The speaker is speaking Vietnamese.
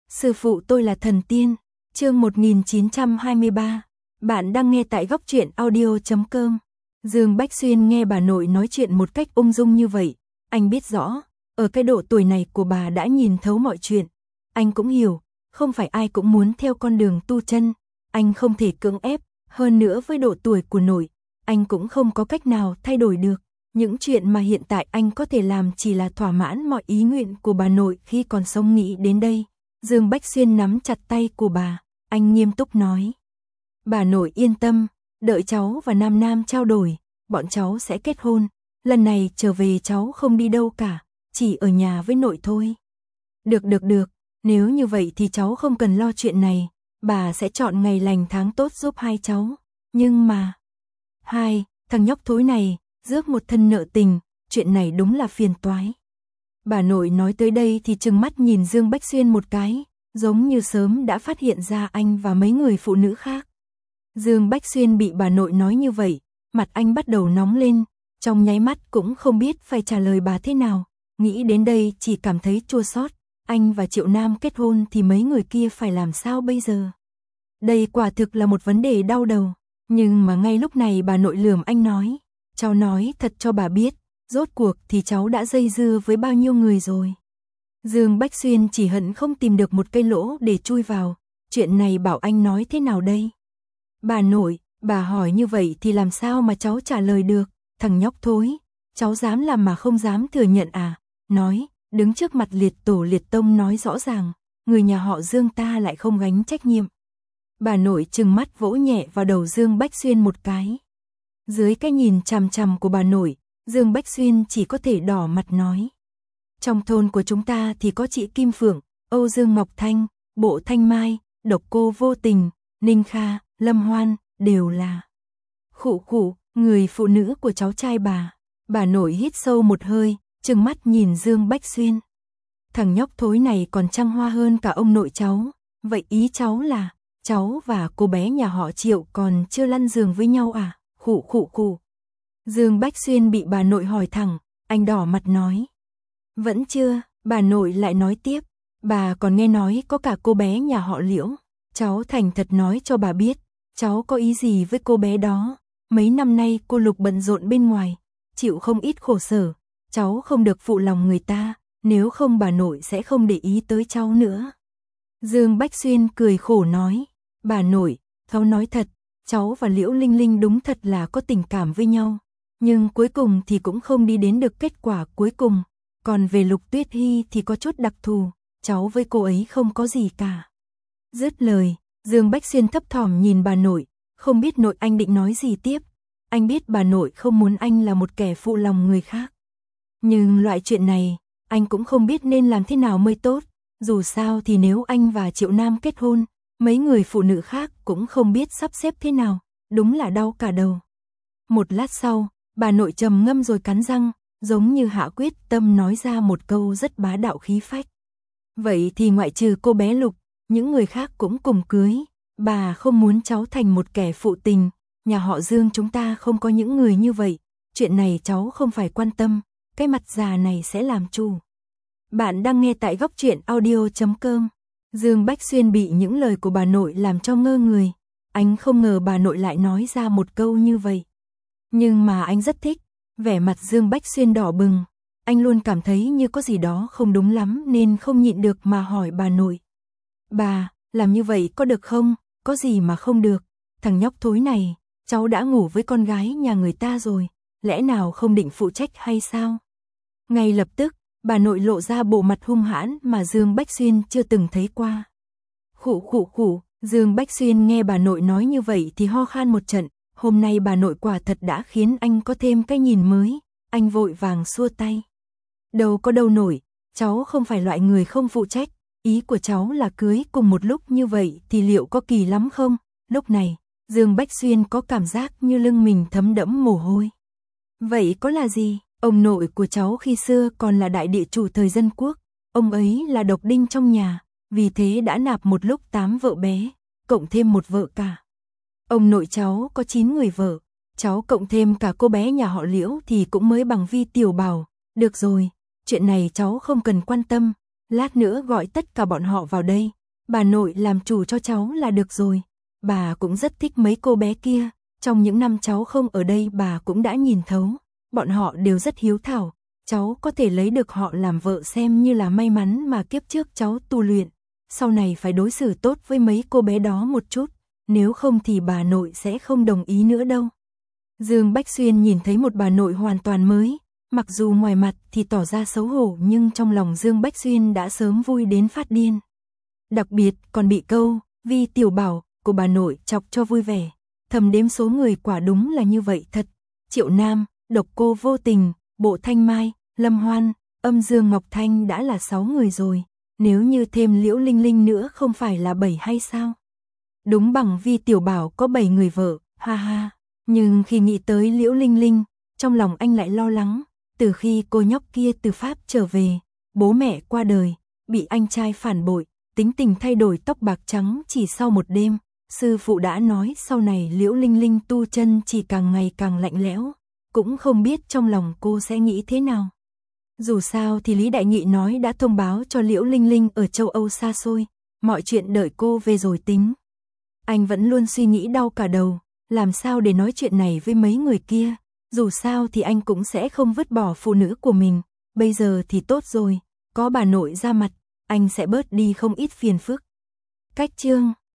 Sư phụ tôi là thần tiên. Chương 1923. Bạn đang nghe tại góc truyện audio.com. Dương Bách Xuyên nghe bà nội nói chuyện một cách ung dung như vậy, anh biết rõ, ở cái độ tuổi này của bà đã nhìn thấu mọi chuyện. Anh cũng hiểu, không phải ai cũng muốn theo con đường tu chân, anh không thể cưỡng ép, hơn nữa với độ tuổi của nội, anh cũng không có cách nào thay đổi được. Những chuyện mà hiện tại anh có thể làm chỉ là thỏa mãn mọi ý nguyện của bà nội khi còn sống. Nghĩ đến đây, Dương Bách Xuyên nắm chặt tay của bà, anh nghiêm túc nói. Bà nội yên tâm, đợi cháu và Nam Nam trao đổi, bọn cháu sẽ kết hôn. Lần này trở về cháu không đi đâu cả, chỉ ở nhà với nội thôi. Được, nếu như vậy thì cháu không cần lo chuyện này, bà sẽ chọn ngày lành tháng tốt giúp hai cháu. Nhưng mà... thằng nhóc thối này, rước một thân nợ tình, chuyện này đúng là phiền toái. Bà nội nói tới đây thì trừng mắt nhìn Dương Bách Xuyên một cái, giống như sớm đã phát hiện ra anh và mấy người phụ nữ khác. Dương Bách Xuyên bị bà nội nói như vậy, mặt anh bắt đầu nóng lên, trong nháy mắt cũng không biết phải trả lời bà thế nào, nghĩ đến đây chỉ cảm thấy chua xót. Anh và Triệu Nam kết hôn thì mấy người kia phải làm sao bây giờ? Đây quả thực là một vấn đề đau đầu, nhưng mà ngay lúc này bà nội lườm anh nói, cháu nói thật cho bà biết, rốt cuộc thì cháu đã dây dưa với bao nhiêu người rồi. Dương Bách Xuyên chỉ hận không tìm được một cây lỗ để chui vào, chuyện này bảo anh nói thế nào đây? Bà nội, bà hỏi như vậy thì làm sao mà cháu trả lời được, thằng nhóc thối, cháu dám làm mà không dám thừa nhận à? Nói, đứng trước mặt liệt tổ liệt tông nói rõ ràng, người nhà họ Dương ta lại không gánh trách nhiệm. Bà nội trừng mắt vỗ nhẹ vào đầu Dương Bách Xuyên một cái. Dưới cái nhìn chằm chằm của bà nội, Dương Bách Xuyên chỉ có thể đỏ mặt nói. Trong thôn của chúng ta thì có chị Kim Phượng, Âu Dương Ngọc Thanh, Bộ Thanh Mai, Độc Cô Vô Tình, Ninh Kha, Lâm Hoan, đều là khụ, người phụ nữ của cháu trai bà. Bà nội hít sâu một hơi, trừng mắt nhìn Dương Bách Xuyên. Thằng nhóc thối này còn trăng hoa hơn cả ông nội cháu, vậy ý cháu là, cháu và cô bé nhà họ Triệu còn chưa lăn giường với nhau à? Khụ. Dương Bách Xuyên bị bà nội hỏi thẳng, anh đỏ mặt nói. Vẫn chưa, bà nội lại nói tiếp, bà còn nghe nói có cả cô bé nhà họ Liễu. Cháu thành thật nói cho bà biết, cháu có ý gì với cô bé đó. Mấy năm nay cô Lục bận rộn bên ngoài, chịu không ít khổ sở, cháu không được phụ lòng người ta, nếu không bà nội sẽ không để ý tới cháu nữa. Dương Bách Xuyên cười khổ nói, bà nội, cháu nói thật, cháu và Liễu Linh Linh đúng thật là có tình cảm với nhau, nhưng cuối cùng thì cũng không đi đến được kết quả cuối cùng. Còn về Lục Tuyết Hy thì có chút đặc thù, cháu với cô ấy không có gì cả. Dứt lời, Dương Bách Xuyên thấp thỏm nhìn bà nội, không biết nội anh định nói gì tiếp. Anh biết bà nội không muốn anh là một kẻ phụ lòng người khác. Nhưng loại chuyện này, anh cũng không biết nên làm thế nào mới tốt. Dù sao thì nếu anh và Triệu Nam kết hôn, mấy người phụ nữ khác cũng không biết sắp xếp thế nào, đúng là đau cả đầu. Một lát sau, bà nội trầm ngâm rồi cắn răng, giống như hạ quyết tâm nói ra một câu rất bá đạo khí phách. Vậy thì ngoại trừ cô bé Lục, những người khác cũng cùng cưới. Bà không muốn cháu thành một kẻ phụ tình, nhà họ Dương chúng ta không có những người như vậy. Chuyện này cháu không phải quan tâm, cái mặt già này sẽ làm chủ. Bạn đang nghe tại góc truyện audio.com. Dương Bách Xuyên bị những lời của bà nội làm cho ngơ người. Anh không ngờ bà nội lại nói ra một câu như vậy. Nhưng mà anh rất thích. Vẻ mặt Dương Bách Xuyên đỏ bừng. Anh luôn cảm thấy như có gì đó không đúng lắm nên không nhịn được mà hỏi bà nội. Bà, làm như vậy có được không? Có gì mà không được? Thằng nhóc thối này, cháu đã ngủ với con gái nhà người ta rồi, lẽ nào không định phụ trách hay sao? Ngay lập tức, bà nội lộ ra bộ mặt hung hãn mà Dương Bách Xuyên chưa từng thấy qua. Khụ, Dương Bách Xuyên nghe bà nội nói như vậy thì ho khan một trận. Hôm nay bà nội quả thật đã khiến anh có thêm cái nhìn mới, anh vội vàng xua tay. Đâu có đâu nổi, cháu không phải loại người không phụ trách, ý của cháu là cưới cùng một lúc như vậy thì liệu có kỳ lắm không? Lúc này, Dương Bách Xuyên có cảm giác như lưng mình thấm đẫm mồ hôi. Vậy có là gì? Ông nội của cháu khi xưa còn là đại địa chủ thời Dân Quốc, ông ấy là độc đinh trong nhà, vì thế đã nạp một lúc 8 vợ bé, cộng thêm một vợ cả. Ông nội cháu có 9 người vợ, cháu cộng thêm cả cô bé nhà họ Liễu thì cũng mới bằng Vi Tiểu Bảo. Được rồi, chuyện này cháu không cần quan tâm, lát nữa gọi tất cả bọn họ vào đây, bà nội làm chủ cho cháu là được rồi. Bà cũng rất thích mấy cô bé kia, trong những năm cháu không ở đây bà cũng đã nhìn thấu, bọn họ đều rất hiếu thảo, cháu có thể lấy được họ làm vợ xem như là may mắn mà kiếp trước cháu tu luyện, sau này phải đối xử tốt với mấy cô bé đó một chút, nếu không thì bà nội sẽ không đồng ý nữa đâu. Dương Bách Xuyên nhìn thấy một bà nội hoàn toàn mới, mặc dù ngoài mặt thì tỏ ra xấu hổ nhưng trong lòng Dương Bách Xuyên đã sớm vui đến phát điên. Đặc biệt còn bị câu Vi tiểu bảo của bà nội chọc cho vui vẻ, thầm đếm số người quả đúng là như vậy thật. Triệu Nam, Độc Cô Vô Tình, Bộ Thanh Mai, Lâm Hoan, Âm Dương Ngọc Thanh đã là 6 người rồi, nếu như thêm Liễu Linh Linh nữa không phải là 7 hay sao? Đúng bằng Vi tiểu bảo có 7 người vợ, ha ha. Nhưng khi nghĩ tới Liễu Linh Linh, trong lòng anh lại lo lắng, từ khi cô nhóc kia từ Pháp trở về, bố mẹ qua đời, bị anh trai phản bội, tính tình thay đổi tóc bạc trắng chỉ sau một đêm, sư phụ đã nói sau này Liễu Linh Linh tu chân chỉ càng ngày càng lạnh lẽo, cũng không biết trong lòng cô sẽ nghĩ thế nào. Dù sao thì Lý Đại Nghị nói đã thông báo cho Liễu Linh Linh ở châu Âu xa xôi, mọi chuyện đợi cô về rồi tính. Anh vẫn luôn suy nghĩ đau cả đầu, làm sao để nói chuyện này với mấy người kia, dù sao thì anh cũng sẽ không vứt bỏ phụ nữ của mình, bây giờ thì tốt rồi, có bà nội ra mặt, anh sẽ bớt đi không ít phiền phức. Cách chương